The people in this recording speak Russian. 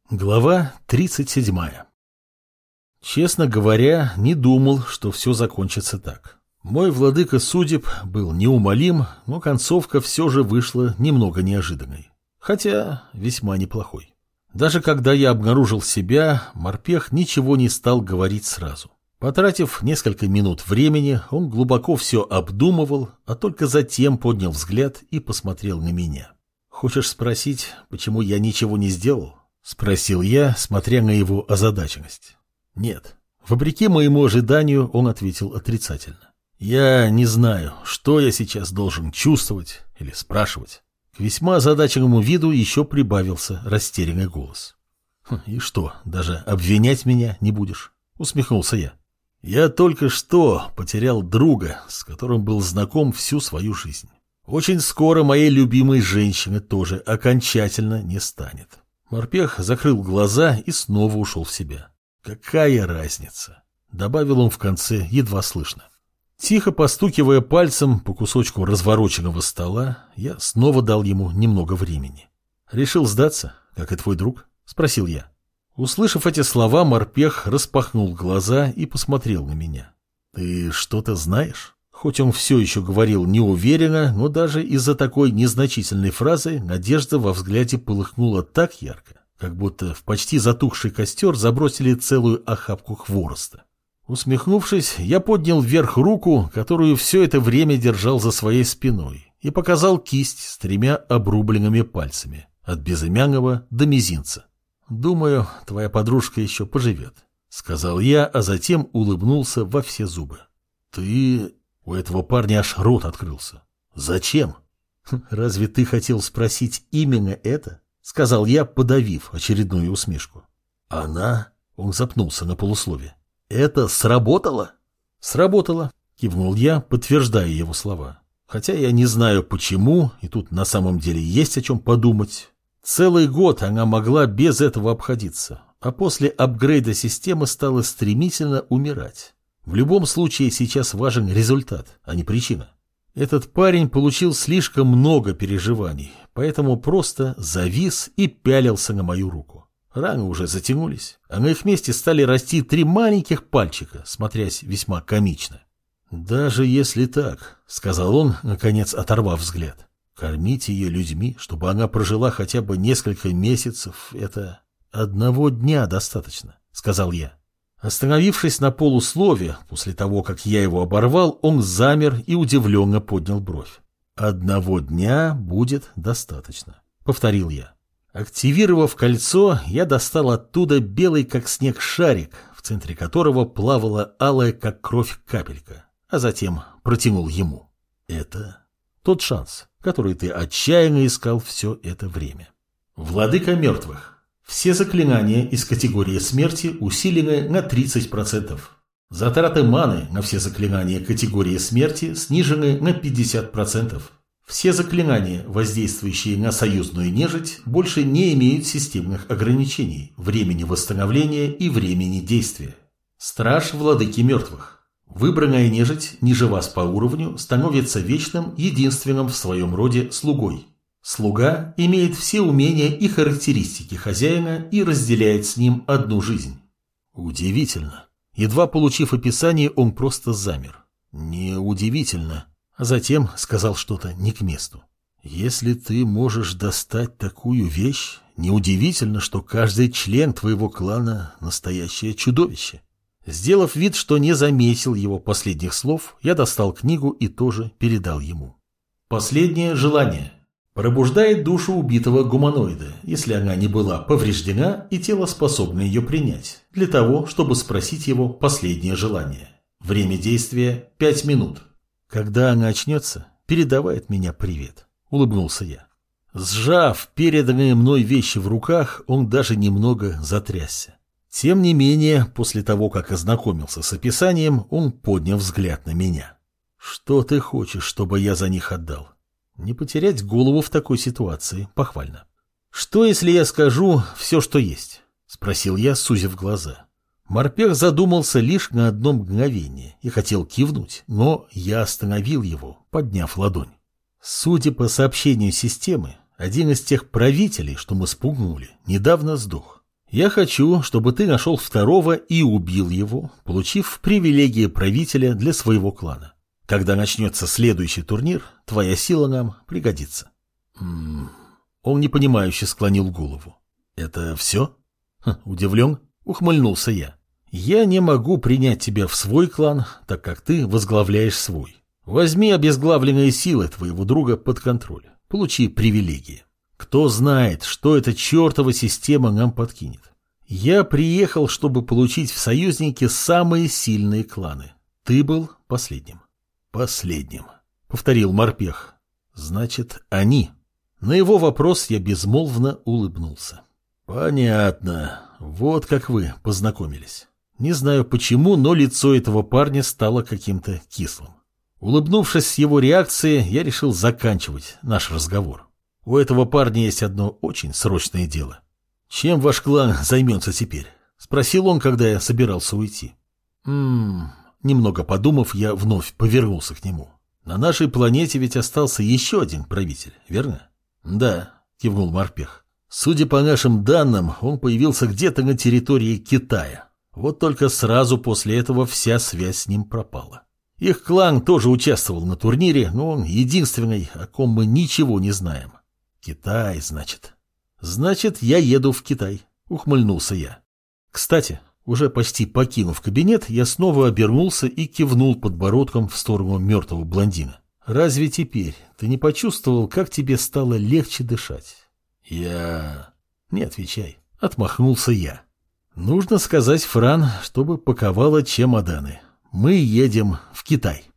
Глава 37. Честно говоря, не думал, что все закончится так. Мой владыка судеб был неумолим, но концовка все же вышла немного неожиданной. Хотя весьма неплохой. Даже когда я обнаружил себя, морпех ничего не стал говорить сразу. Потратив несколько минут времени, он глубоко все обдумывал, а только затем поднял взгляд и посмотрел на меня. «Хочешь спросить, почему я ничего не сделал?» — спросил я, смотря на его озадаченность. «Нет». Вопреки моему ожиданию, он ответил отрицательно. «Я не знаю, что я сейчас должен чувствовать или спрашивать». К весьма озадаченному виду еще прибавился растерянный голос. «И что, даже обвинять меня не будешь?» — усмехнулся я. «Я только что потерял друга, с которым был знаком всю свою жизнь. Очень скоро моей любимой женщины тоже окончательно не станет». Морпех закрыл глаза и снова ушел в себя. «Какая разница?» — добавил он в конце, едва слышно. Тихо постукивая пальцем по кусочку развороченного стола, я снова дал ему немного времени. «Решил сдаться, как и твой друг?» — спросил я. Услышав эти слова, морпех распахнул глаза и посмотрел на меня. «Ты что-то знаешь?» Хоть он все еще говорил неуверенно, но даже из-за такой незначительной фразы надежда во взгляде полыхнула так ярко, как будто в почти затухший костер забросили целую охапку хвороста. Усмехнувшись, я поднял вверх руку, которую все это время держал за своей спиной, и показал кисть с 3 обрубленными пальцами, от безымянного до мизинца. «Думаю, твоя подружка еще поживет», — сказал я, а затем улыбнулся во все зубы. «Ты...» У этого парня аж рот открылся. «Зачем?» «Разве ты хотел спросить именно это?» — сказал я, подавив очередную усмешку. «Она...» — он запнулся на полуслове. «Это сработало?» «Сработало», — кивнул я, подтверждая его слова. «Хотя я не знаю почему, и тут на самом деле есть о чем подумать. Целый год она могла без этого обходиться, а после апгрейда системы стала стремительно умирать. В любом случае сейчас важен результат, а не причина. Этот парень получил слишком много переживаний, поэтому просто завис и пялился на мою руку. Раны уже затянулись, а на их месте стали расти 3 маленьких пальчика, смотрясь весьма комично. «Даже если так», — сказал он, наконец оторвав взгляд, — «кормить ее людьми, чтобы она прожила хотя бы несколько месяцев, это 1 дня достаточно», — сказал я. Остановившись на полуслове, после того, как я его оборвал, он замер и удивленно поднял бровь. 1 дня будет достаточно», — повторил я. Активировав кольцо, я достал оттуда белый как снег шарик, в центре которого плавала алая как кровь капелька, а затем протянул ему. «Это тот шанс, который ты отчаянно искал все это время. Владыка мертвых. Все заклинания из категории смерти усилены на 30%. Затраты маны на все заклинания категории смерти снижены на 50%. Все заклинания, воздействующие на союзную нежить, больше не имеют системных ограничений, времени восстановления и времени действия. Страж владыки мертвых. Выбранная нежить, ниже вас по уровню, становится вечным, единственным в своем роде слугой. Слуга имеет все умения и характеристики хозяина и разделяет с ним 1 жизнь. Удивительно. Едва получив описание, он просто замер. Неудивительно. А затем сказал что-то не к месту. Если ты можешь достать такую вещь, неудивительно, что каждый член твоего клана – настоящее чудовище. Сделав вид, что не заметил его последних слов, я достал книгу и тоже передал ему. Последнее желание. Пробуждает душу убитого гуманоида, если она не была повреждена и тело способно ее принять, для того, чтобы спросить его последнее желание. Время действия 5 минут. Когда она очнется, передавай от меня привет, улыбнулся я. Сжав переданные мной вещи в руках, он даже немного затрясся. Тем не менее, после того, как ознакомился с описанием, он поднял взгляд на меня. Что ты хочешь, чтобы я за них отдал? Не потерять голову в такой ситуации похвально. «Что, если я скажу все, что есть?» — спросил я, сузив глаза. Морпех задумался лишь на 1 мгновение и хотел кивнуть, но я остановил его, подняв ладонь. Судя по сообщению системы, один из тех правителей, что мы спугнули, недавно сдох. Я хочу, чтобы ты нашел второго и убил его, получив привилегии правителя для своего клана. Когда начнется следующий турнир, твоя сила нам пригодится. Он непонимающе склонил голову. Это все? Удивлен? Ухмыльнулся я. Я не могу принять тебя в свой клан, так как ты возглавляешь свой. Возьми обезглавленные силы твоего друга под контроль. Получи привилегии. Кто знает, что эта чертова система нам подкинет. Я приехал, чтобы получить в союзники самые сильные кланы. Ты был последним. Последним, повторил морпех. Значит, они. На его вопрос я безмолвно улыбнулся. Понятно. Вот как вы познакомились. Не знаю почему, но лицо этого парня стало каким-то кислым. Улыбнувшись с его реакцией, я решил заканчивать наш разговор. У этого парня есть одно очень срочное дело. «Чем ваш клан займется теперь?» — спросил он, когда я собирался уйти. Немного подумав, я вновь повернулся к нему. «На нашей планете ведь остался еще один правитель, верно?» «Да», — кивнул морпех. «Судя по нашим данным, он появился где-то на территории Китая. Вот только сразу после этого вся связь с ним пропала. Их клан тоже участвовал на турнире, но он единственный, о ком мы ничего не знаем. Китай, значит. Значит, я еду в Китай», — ухмыльнулся я. Кстати, уже почти покинув кабинет, я снова обернулся и кивнул подбородком в сторону мертвого блондина. «Разве теперь ты не почувствовал, как тебе стало легче дышать?» «Не отвечай», — отмахнулся я. «Нужно сказать Фран, чтобы паковала чемоданы. Мы едем в Китай».